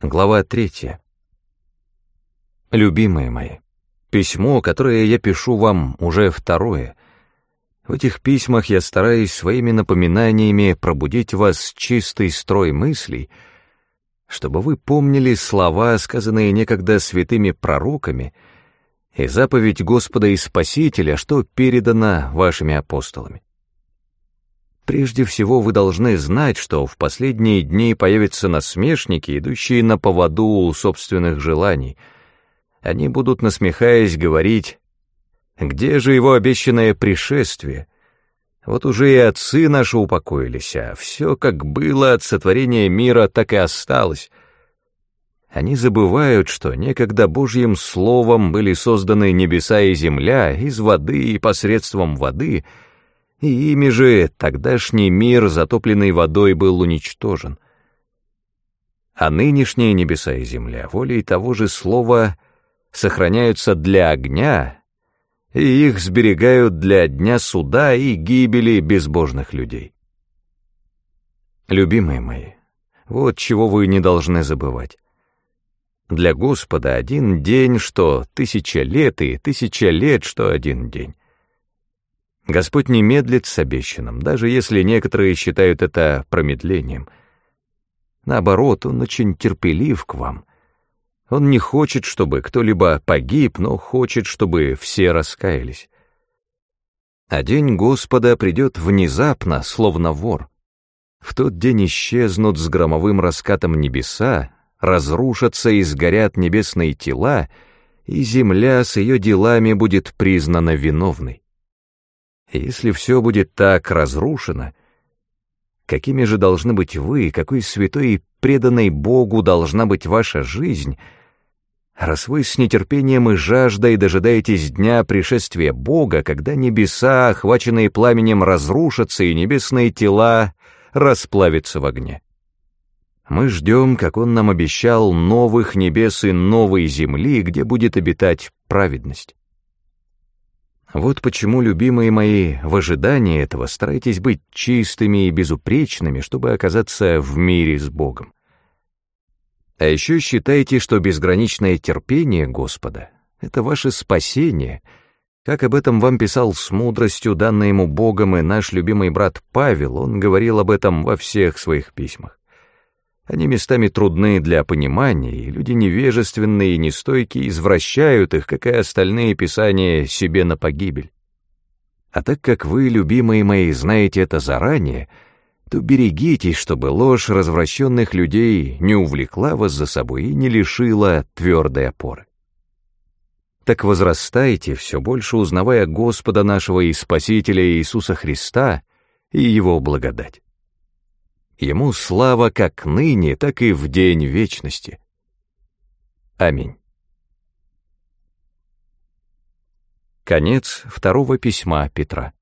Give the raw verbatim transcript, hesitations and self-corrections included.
Глава третья. Любимые мои, письмо, которое я пишу вам, уже второе. В этих письмах я стараюсь своими напоминаниями пробудить в вас чистый строй мыслей, чтобы вы помнили слова, сказанные некогда святыми пророками, и заповедь Господа и Спасителя, что передано вашими апостолами. Прежде всего вы должны знать, что в последние дни появятся насмешники, идущие на поводу у собственных желаний. Они будут, насмехаясь, говорить: «Где же его обещанное пришествие? Вот уже и отцы наши упокоились, а все, как было от сотворения мира, так и осталось». Они забывают, что некогда Божьим Словом были созданы небеса и земля из воды и посредством воды, и ими же тогдашний мир, затопленный водой, был уничтожен. А нынешние небеса и земля волей того же Слова сохраняются для огня, и их сберегают для дня суда и гибели безбожных людей. Любимые мои, вот чего вы не должны забывать. Для Господа один день, что тысяча лет, и тысяча лет, что один день. Господь не медлит с обещанным, даже если некоторые считают это промедлением. Наоборот, Он очень терпелив к вам. Он не хочет, чтобы кто-либо погиб, но хочет, чтобы все раскаялись. А день Господа придет внезапно, словно вор. В тот день исчезнут с громовым раскатом небеса, разрушатся и сгорят небесные тела, и земля с ее делами будет признана виновной. Если все будет так разрушено, какими же должны быть вы, какой святой и преданной Богу должна быть ваша жизнь, раз вы с нетерпением и жаждой дожидаетесь дня пришествия Бога, когда небеса, охваченные пламенем, разрушатся и небесные тела расплавятся в огне. Мы ждем, как Он нам обещал, новых небес и новой земли, где будет обитать праведность. Вот почему, любимые мои, в ожидании этого старайтесь быть чистыми и безупречными, чтобы оказаться в мире с Богом. А еще считайте, что безграничное терпение Господа — это ваше спасение, как об этом вам писал с мудростью, данной ему Богом, и наш любимый брат Павел. Он говорил об этом во всех своих письмах. Они местами трудны для понимания, и люди невежественные и нестойкие извращают их, как и остальные писания, себе на погибель. А так как вы, любимые мои, знаете это заранее, то берегитесь, чтобы ложь развращенных людей не увлекла вас за собой и не лишила твердой опоры. Так возрастайте, все больше узнавая Господа нашего и Спасителя Иисуса Христа и Его благодать. Ему слава как ныне, так и в день вечности. Аминь. Конец второго письма Петра.